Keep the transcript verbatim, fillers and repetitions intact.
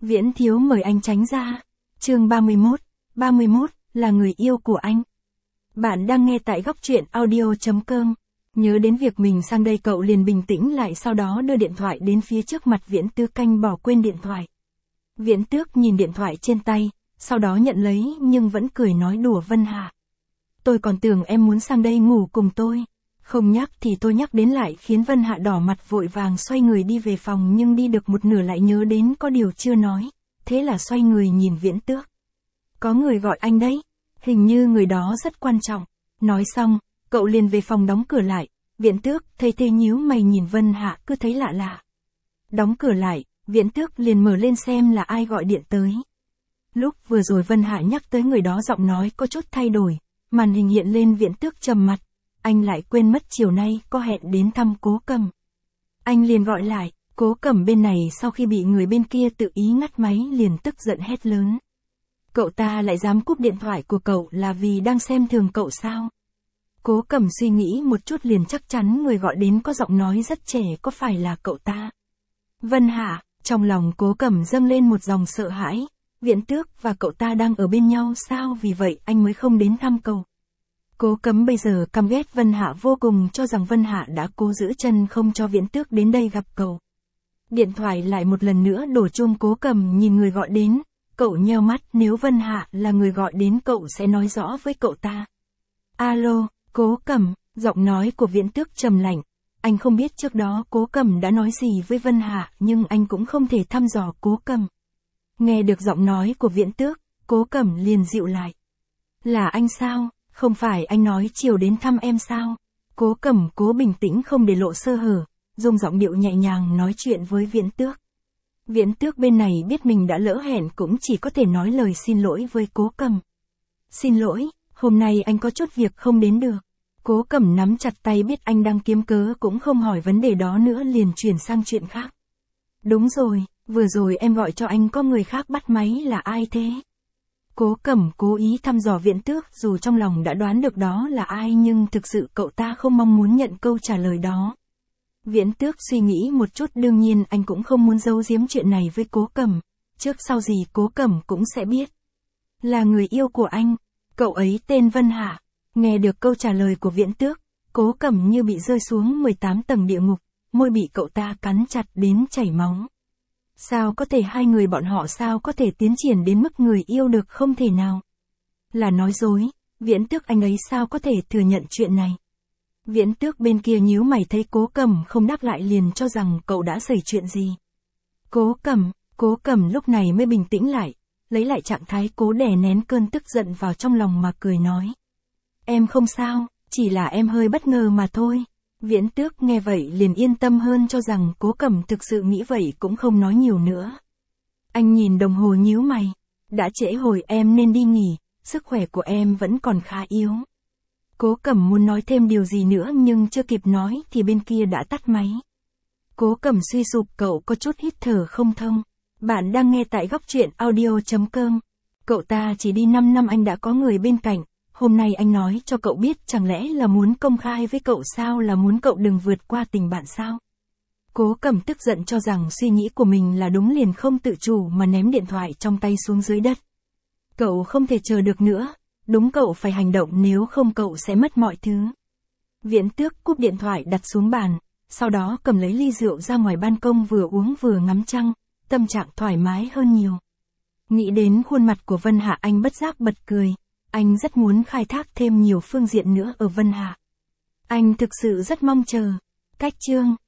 Viễn thiếu mời anh tránh ra. Chương ba mươi mốt, ba mươi mốt, là người yêu của anh. Bạn đang nghe tại góc truyện audio chấm com. Nhớ đến việc mình sang đây cậu liền bình tĩnh lại, sau đó đưa điện thoại đến phía trước mặt Viễn Tước, canh bỏ quên điện thoại. Viễn Tước nhìn điện thoại trên tay, sau đó nhận lấy nhưng vẫn cười nói đùa Vân Hạ. Tôi còn tưởng em muốn sang đây ngủ cùng tôi. Không nhắc thì tôi nhắc đến lại khiến Vân Hạ đỏ mặt, vội vàng xoay người đi về phòng, nhưng đi được một nửa lại nhớ đến có điều chưa nói. Thế là xoay người nhìn Viễn Tước. Có người gọi anh đấy. Hình như người đó rất quan trọng. Nói xong, cậu liền về phòng đóng cửa lại. Viễn Tước thấy thế nhíu mày nhìn Vân Hạ, cứ thấy lạ lạ. Đóng cửa lại, Viễn Tước liền mở lên xem là ai gọi điện tới. Lúc vừa rồi Vân Hạ nhắc tới người đó, giọng nói có chút thay đổi. Màn hình hiện lên Viễn Tước trầm mặt. Anh lại quên mất chiều nay có hẹn đến thăm Cố Cẩm. Anh liền gọi lại. Cố Cẩm bên này sau khi bị người bên kia tự ý ngắt máy liền tức giận hét lớn. Cậu ta lại dám cúp điện thoại của cậu là vì đang xem thường cậu sao? Cố Cẩm suy nghĩ một chút liền chắc chắn người gọi đến có giọng nói rất trẻ, có phải là cậu ta? Vân Hạ, trong lòng Cố Cẩm dâng lên một dòng sợ hãi. Viễn Tước và cậu ta đang ở bên nhau sao, vì vậy anh mới không đến thăm cậu. Cố Cẩm bây giờ căm ghét Vân Hạ vô cùng, cho rằng Vân Hạ đã cố giữ chân không cho Viễn Tước đến đây gặp cậu. Điện thoại lại một lần nữa đổ chuông. Cố Cẩm nhìn người gọi đến, cậu nheo mắt, nếu Vân Hạ là người gọi đến cậu sẽ nói rõ với cậu ta. Alo, Cố Cẩm, giọng nói của Viễn Tước trầm lạnh. Anh không biết trước đó Cố Cẩm đã nói gì với Vân Hạ, nhưng anh cũng không thể thăm dò Cố Cẩm. Nghe được giọng nói của Viễn Tước, Cố Cẩm liền dịu lại. Là anh sao? Không phải anh nói chiều đến thăm em sao? Cố Cẩm cố bình tĩnh không để lộ sơ hở, dùng giọng điệu nhẹ nhàng nói chuyện với Viễn Tước. Viễn Tước bên này biết mình đã lỡ hẹn cũng chỉ có thể nói lời xin lỗi với Cố Cẩm. Xin lỗi, hôm nay anh có chút việc không đến được. Cố Cẩm nắm chặt tay, biết anh đang kiếm cớ cũng không hỏi vấn đề đó nữa, liền chuyển sang chuyện khác. Đúng rồi, vừa rồi em gọi cho anh có người khác bắt máy, là ai thế? Cố Cẩm cố ý thăm dò Viễn Tước, dù trong lòng đã đoán được đó là ai nhưng thực sự cậu ta không mong muốn nhận câu trả lời đó. Viễn Tước suy nghĩ một chút, đương nhiên anh cũng không muốn giấu giếm chuyện này với Cố Cẩm. Trước sau gì Cố Cẩm cũng sẽ biết. Là người yêu của anh, cậu ấy tên Vân Hạ. Nghe được câu trả lời của Viễn Tước, Cố Cẩm như bị rơi xuống mười tám tầng địa ngục, môi bị cậu ta cắn chặt đến chảy máu. Sao có thể, hai người bọn họ sao có thể tiến triển đến mức người yêu được, không thể nào. Là nói dối, Viễn Tước anh ấy sao có thể thừa nhận chuyện này. Viễn Tước bên kia nhíu mày thấy Cố Cẩm không đáp lại liền cho rằng cậu đã xảy chuyện gì. Cố Cẩm, Cố Cẩm lúc này mới bình tĩnh lại, lấy lại trạng thái cố đè nén cơn tức giận vào trong lòng mà cười nói. Em không sao, chỉ là em hơi bất ngờ mà thôi. Viễn Tước nghe vậy liền yên tâm hơn, cho rằng Cố Cẩm thực sự nghĩ vậy cũng không nói nhiều nữa. Anh nhìn đồng hồ nhíu mày. Đã trễ hồi, em nên đi nghỉ, sức khỏe của em vẫn còn khá yếu. Cố Cẩm muốn nói thêm điều gì nữa nhưng chưa kịp nói thì bên kia đã tắt máy. Cố Cẩm suy sụp, cậu có chút hít thở không thông. Bạn đang nghe tại góc truyện audio chấm com. Cậu ta chỉ đi năm năm anh đã có người bên cạnh. Hôm nay anh nói cho cậu biết, chẳng lẽ là muốn công khai với cậu sao, là muốn cậu đừng vượt qua tình bạn sao? Cố Cẩm tức giận cho rằng suy nghĩ của mình là đúng, liền không tự chủ mà ném điện thoại trong tay xuống dưới đất. Cậu không thể chờ được nữa, đúng cậu phải hành động, nếu không cậu sẽ mất mọi thứ. Viễn Tước cúp điện thoại đặt xuống bàn, sau đó cầm lấy ly rượu ra ngoài ban công vừa uống vừa ngắm trăng, tâm trạng thoải mái hơn nhiều. Nghĩ đến khuôn mặt của Vân Hạ anh bất giác bật cười. Anh rất muốn khai thác thêm nhiều phương diện nữa ở Vân Hạ. Anh thực sự rất mong chờ. Cách chương